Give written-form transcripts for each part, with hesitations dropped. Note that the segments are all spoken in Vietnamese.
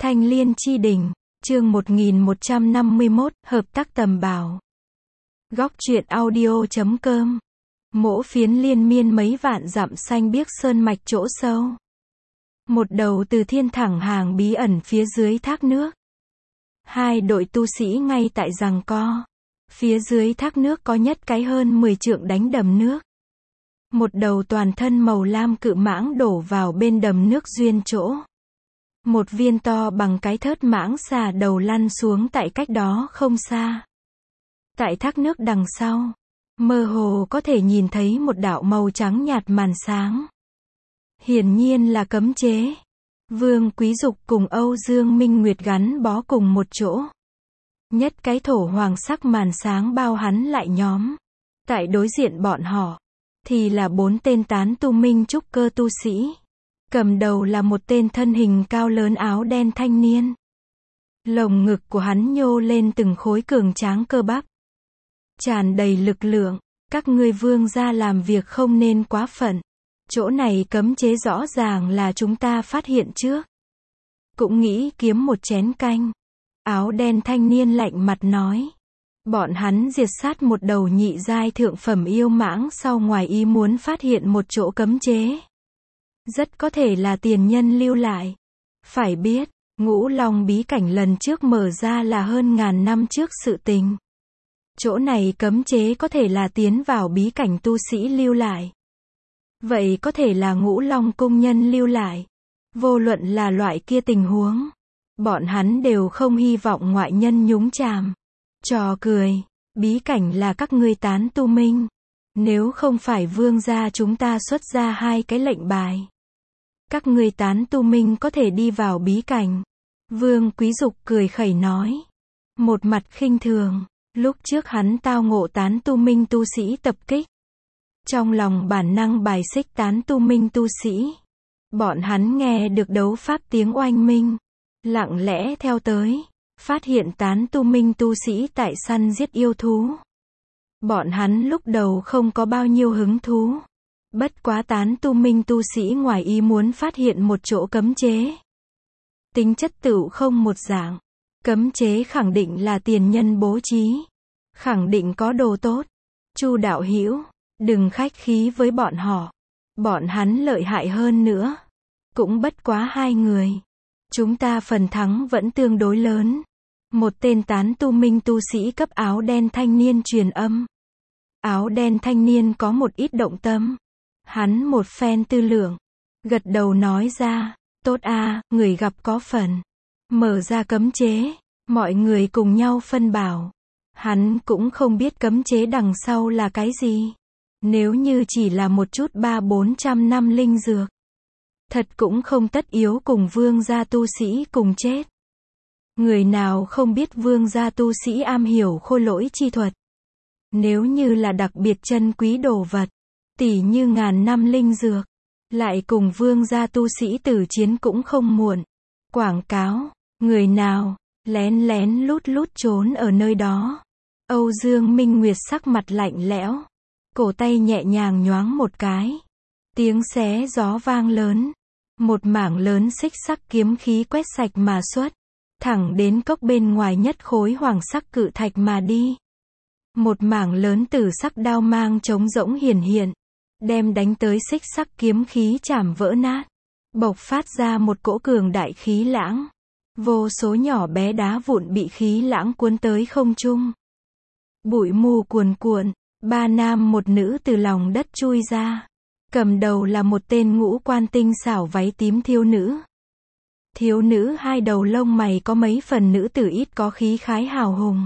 Thanh Liên Chi Đỉnh, chương 1151, hợp tác tầm bảo. Góc truyện audio.com. Mỗ phiến liên miên mấy vạn dặm xanh biếc sơn mạch chỗ sâu. Một đầu từ thiên thẳng hàng bí ẩn phía dưới thác nước. Hai đội tu sĩ ngay tại giằng co. Phía dưới thác nước có nhất cái hơn 10 trượng đánh đầm nước. Một đầu toàn thân màu lam cự mãng đổ vào bên đầm nước duyên chỗ. Một viên to bằng cái thớt mãng xà đầu lăn xuống tại cách đó không xa. Tại thác nước đằng sau, mơ hồ có thể nhìn thấy một đạo màu trắng nhạt màn sáng. Hiển nhiên là cấm chế. Vương Quý Dục cùng Âu Dương Minh Nguyệt gắn bó cùng một chỗ. Nhất cái thổ hoàng sắc màn sáng bao hắn lại nhóm. Tại đối diện bọn họ, thì là 4 tên tán tu minh trúc cơ tu sĩ. Cầm đầu là một tên thân hình cao lớn áo đen thanh niên. Lồng ngực của hắn nhô lên từng khối cường tráng cơ bắp. Tràn đầy lực lượng, các ngươi vương gia làm việc không nên quá phận. Chỗ này cấm chế rõ ràng là chúng ta phát hiện trước. Cũng nghĩ kiếm một chén canh. Áo đen thanh niên lạnh mặt nói. Bọn hắn diệt sát một đầu nhị giai thượng phẩm yêu mãng sau ngoài ý muốn phát hiện một chỗ cấm chế. Rất có thể là tiền nhân lưu lại. Phải biết, Ngũ Long bí cảnh lần trước mở ra là hơn ngàn năm trước sự tình. Chỗ này cấm chế có thể là tiến vào bí cảnh tu sĩ lưu lại. Vậy có thể là Ngũ Long cung nhân lưu lại. Vô luận là loại kia tình huống, bọn hắn đều không hy vọng ngoại nhân nhúng chàm. Trò cười, bí cảnh là các ngươi tán tu minh. Nếu không phải vương gia chúng ta xuất ra 2 cái lệnh bài, các ngươi tán tu minh có thể đi vào bí cảnh. Vương Quý Dục cười khẩy nói. Một mặt khinh thường, lúc trước hắn tao ngộ tán tu minh tu sĩ tập kích. Trong lòng bản năng bài xích tán tu minh tu sĩ. Bọn hắn nghe được đấu pháp tiếng oanh minh. Lặng lẽ theo tới, phát hiện tán tu minh tu sĩ tại săn giết yêu thú. Bọn hắn lúc đầu không có bao nhiêu hứng thú. Bất quá tán tu minh tu sĩ ngoài ý muốn phát hiện một chỗ cấm chế. Tính chất tựu không một dạng. Cấm chế khẳng định là tiền nhân bố trí. Khẳng định có đồ tốt. Chu đạo hữu, đừng khách khí với bọn họ. Bọn hắn lợi hại hơn nữa. Cũng bất quá 2 người. Chúng ta phần thắng vẫn tương đối lớn. Một tên tán tu minh tu sĩ cấp áo đen thanh niên truyền âm. Áo đen thanh niên có một ít động tâm. Hắn một phen tư lượng, gật đầu nói ra, tốt a, người gặp có phần. Mở ra cấm chế, mọi người cùng nhau phân bảo. Hắn cũng không biết cấm chế đằng sau là cái gì. Nếu như chỉ là một chút 300-400 năm linh dược, thật cũng không tất yếu cùng vương gia tu sĩ cùng chết. Người nào không biết vương gia tu sĩ am hiểu khôi lỗi chi thuật. Nếu như là đặc biệt chân quý đồ vật, tỉ như ngàn năm linh dược, lại cùng vương gia tu sĩ tử chiến cũng không muộn. Quảng cáo, người nào lén lén lút lút trốn ở nơi đó. Âu Dương Minh Nguyệt sắc mặt lạnh lẽo, cổ tay nhẹ nhàng nhoáng một cái. Tiếng xé gió vang lớn, một mảng lớn xích sắc kiếm khí quét sạch mà xuất, thẳng đến cốc bên ngoài nhất khối hoàng sắc cự thạch mà đi. Một mảng lớn tử sắc đao mang trống rỗng hiển hiện, đem đánh tới xích sắc kiếm khí chảm vỡ nát, bộc phát ra một cỗ cường đại khí lãng. Vô số nhỏ bé đá vụn bị khí lãng cuốn tới không trung. Bụi mù cuồn cuộn, 3 nam một nữ từ lòng đất chui ra. Cầm đầu là một tên ngũ quan tinh xảo váy tím thiếu nữ. Thiếu nữ 2 đầu lông mày có mấy phần nữ tử ít có khí khái hào hùng.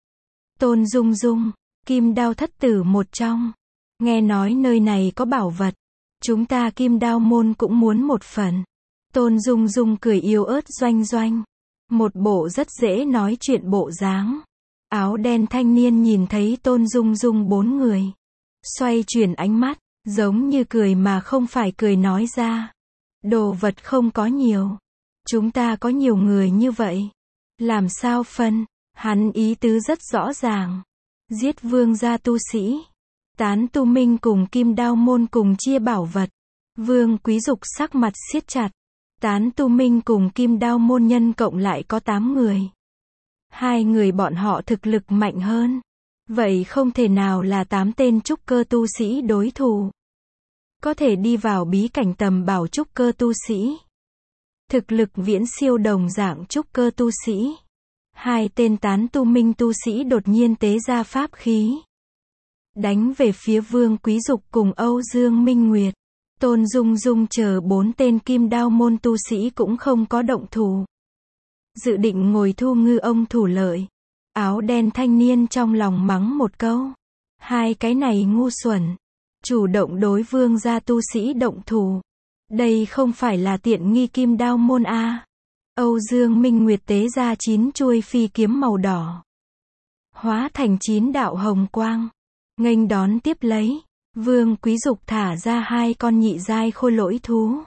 Tôn Dung Dung, Kim Đao thất tử một trong. Nghe nói nơi này có bảo vật. Chúng ta Kim Đao môn cũng muốn một phần. Tôn Dung Dung cười yếu ớt doanh doanh. Một bộ rất dễ nói chuyện bộ dáng. Áo đen thanh niên nhìn thấy Tôn Dung Dung 4 người. Xoay chuyển ánh mắt, giống như cười mà không phải cười nói ra. Đồ vật không có nhiều. Chúng ta có nhiều người như vậy. Làm sao phân? Hắn ý tứ rất rõ ràng. Giết vương gia tu sĩ. Tán tu minh cùng Kim Đao môn cùng chia bảo vật. Vương Quý Dục sắc mặt siết chặt. Tán Tu Minh cùng Kim Đao môn nhân cộng lại có 8 người. 2 người bọn họ thực lực mạnh hơn. Vậy không thể nào là 8 tên trúc cơ tu sĩ đối thủ. Có thể đi vào bí cảnh tầm bảo trúc cơ tu sĩ. Thực lực viễn siêu đồng dạng trúc cơ tu sĩ. 2 tên Tán Tu Minh tu sĩ đột nhiên tế ra pháp khí. Đánh về phía Vương Quý Dục cùng Âu Dương Minh Nguyệt. Tôn Dung Dung chờ 4 tên Kim Đao môn tu sĩ cũng không có động thủ. Dự định ngồi thu ngư ông thủ lợi. Áo đen thanh niên trong lòng mắng một câu. 2 cái này ngu xuẩn. Chủ động đối Vương gia tu sĩ động thủ. Đây không phải là tiện nghi Kim Đao môn a. Âu Dương Minh Nguyệt tế ra 9 chuôi phi kiếm màu đỏ. Hóa thành 9 đạo hồng quang. Nghênh đón tiếp lấy. Vương Quý Dục thả ra 2 con nhị giai khôi lỗi thú.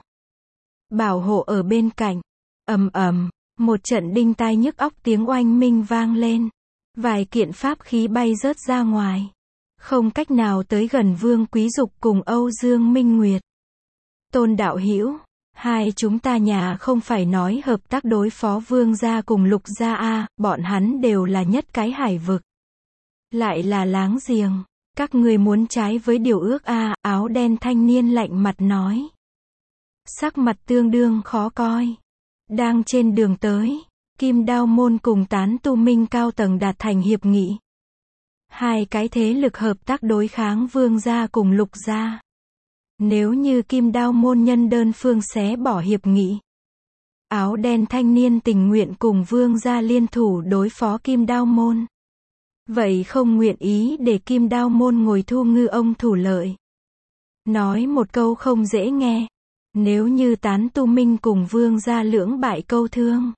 Bảo hộ ở bên cạnh. Ầm ầm, một trận đinh tai nhức óc tiếng oanh minh vang lên. Vài kiện pháp khí bay rớt ra ngoài. Không cách nào tới gần Vương Quý Dục cùng Âu Dương Minh Nguyệt. Tôn đạo hữu, 2 chúng ta nhà không phải nói hợp tác đối phó Vương gia cùng Lục gia a, bọn hắn đều là nhất cái hải vực. Lại là láng giềng. Các ngươi muốn trái với điều ước a, áo đen thanh niên lạnh mặt nói. Sắc mặt tương đương khó coi. Đang trên đường tới, Kim Đao môn cùng Tán Tu Minh cao tầng đạt thành hiệp nghị. 2 cái thế lực hợp tác đối kháng Vương gia cùng Lục gia. Nếu như Kim Đao môn nhân đơn phương xé bỏ hiệp nghị, áo đen thanh niên tình nguyện cùng Vương gia liên thủ đối phó Kim Đao môn. Vậy không nguyện ý để Kim Đao môn ngồi thu ngư ông thủ lợi. Nói một câu không dễ nghe. Nếu như Tán Tu Minh cùng Vương gia lưỡng bại câu thương,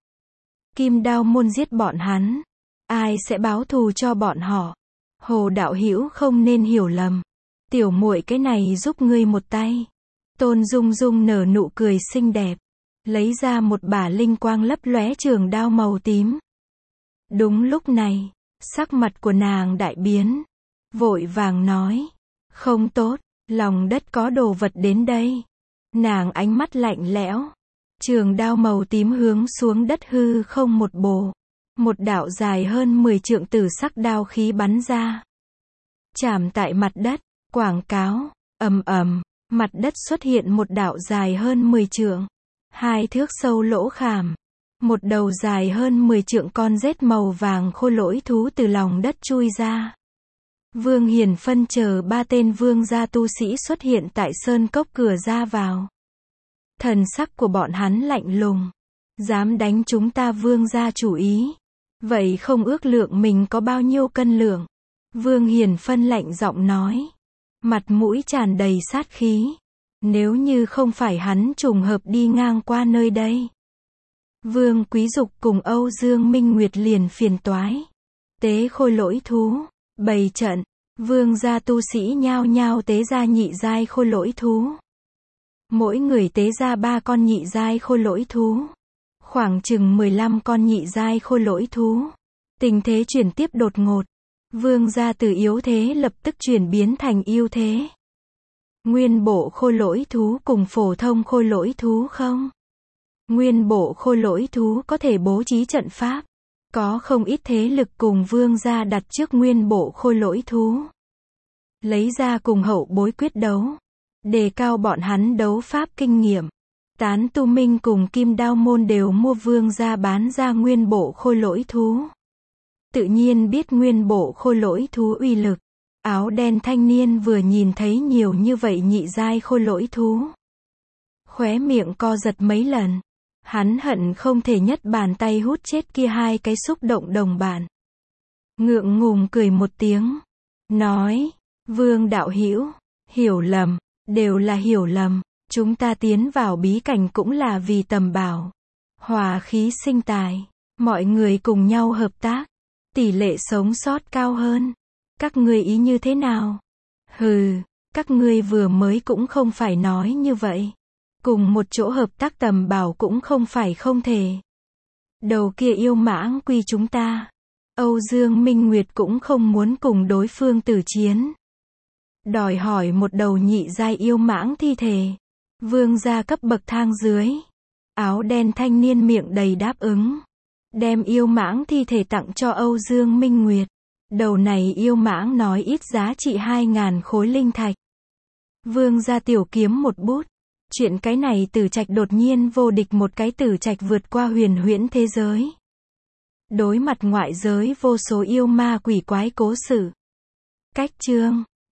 Kim Đao môn giết bọn hắn, ai sẽ báo thù cho bọn họ? Hồ đạo hữu không nên hiểu lầm. Tiểu muội cái này giúp ngươi một tay. Tôn Dung Dung nở nụ cười xinh đẹp, lấy ra một bả linh quang lấp lóe trường đao màu tím. Đúng lúc này, sắc mặt của nàng đại biến, vội vàng nói, không tốt, lòng đất có đồ vật đến đây. Nàng ánh mắt lạnh lẽo, trường đao màu tím hướng xuống đất hư không một bổ. Một đạo dài hơn 10 trượng tử sắc đao khí bắn ra. Chạm tại mặt đất, quảng cáo, ầm ầm, mặt đất xuất hiện một đạo dài hơn 10 trượng. 2 thước sâu lỗ khảm. Một đầu dài hơn 10 trượng con rết màu vàng khôi lỗi thú từ lòng đất chui ra. Vương Hiển phân chờ 3 tên vương gia tu sĩ xuất hiện tại sơn cốc cửa ra vào. Thần sắc của bọn hắn lạnh lùng. Dám đánh chúng ta vương gia chủ ý. Vậy không ước lượng mình có bao nhiêu cân lượng. Vương Hiển phân lạnh giọng nói. Mặt mũi tràn đầy sát khí. Nếu như không phải hắn trùng hợp đi ngang qua nơi đây, Vương Quý Dục cùng Âu Dương Minh Nguyệt liền phiền toái. Tế khôi lỗi thú, bày trận, vương gia tu sĩ nhao nhao tế ra nhị giai khôi lỗi thú. Mỗi người tế ra 3 con nhị giai khôi lỗi thú. Khoảng chừng 15 con nhị giai khôi lỗi thú. Tình thế chuyển tiếp đột ngột. Vương gia từ yếu thế lập tức chuyển biến thành ưu thế. Nguyên bộ khôi lỗi thú cùng phổ thông khôi lỗi thú không? Nguyên bộ khôi lỗi thú có thể bố trí trận pháp. Có không ít thế lực cùng vương gia đặt trước nguyên bộ khôi lỗi thú. Lấy ra cùng hậu bối quyết đấu. Đề cao bọn hắn đấu pháp kinh nghiệm. Tán Tu Minh cùng Kim Đao môn đều mua vương gia bán ra nguyên bộ khôi lỗi thú. Tự nhiên biết nguyên bộ khôi lỗi thú uy lực. Áo đen thanh niên vừa nhìn thấy nhiều như vậy nhị giai khôi lỗi thú. Khóe miệng co giật mấy lần. Hắn hận không thể nhất bàn tay hút chết kia 2 cái xúc động đồng bạn. Ngượng ngùng cười một tiếng. Nói, Vương đạo hữu, hiểu lầm, đều là hiểu lầm. Chúng ta tiến vào bí cảnh cũng là vì tầm bảo. Hòa khí sinh tài. Mọi người cùng nhau hợp tác. Tỷ lệ sống sót cao hơn. Các ngươi ý như thế nào? Hừ, các ngươi vừa mới cũng không phải nói như vậy. Cùng một chỗ hợp tác tầm bảo cũng không phải không thể. Đầu kia yêu mãng quy chúng ta. Âu Dương Minh Nguyệt cũng không muốn cùng đối phương tử chiến. Đòi hỏi một đầu nhị giai yêu mãng thi thể. Vương gia cấp bậc thang dưới. Áo đen thanh niên miệng đầy đáp ứng. Đem yêu mãng thi thể tặng cho Âu Dương Minh Nguyệt. Đầu này yêu mãng nói ít giá trị 2.000 khối linh thạch. Vương gia tiểu kiếm một bút. Chuyện cái này Tử Trạch đột nhiên vô địch, một cái Tử Trạch vượt qua huyền huyễn thế giới. Đối mặt ngoại giới vô số yêu ma quỷ quái cố sự. Cách chương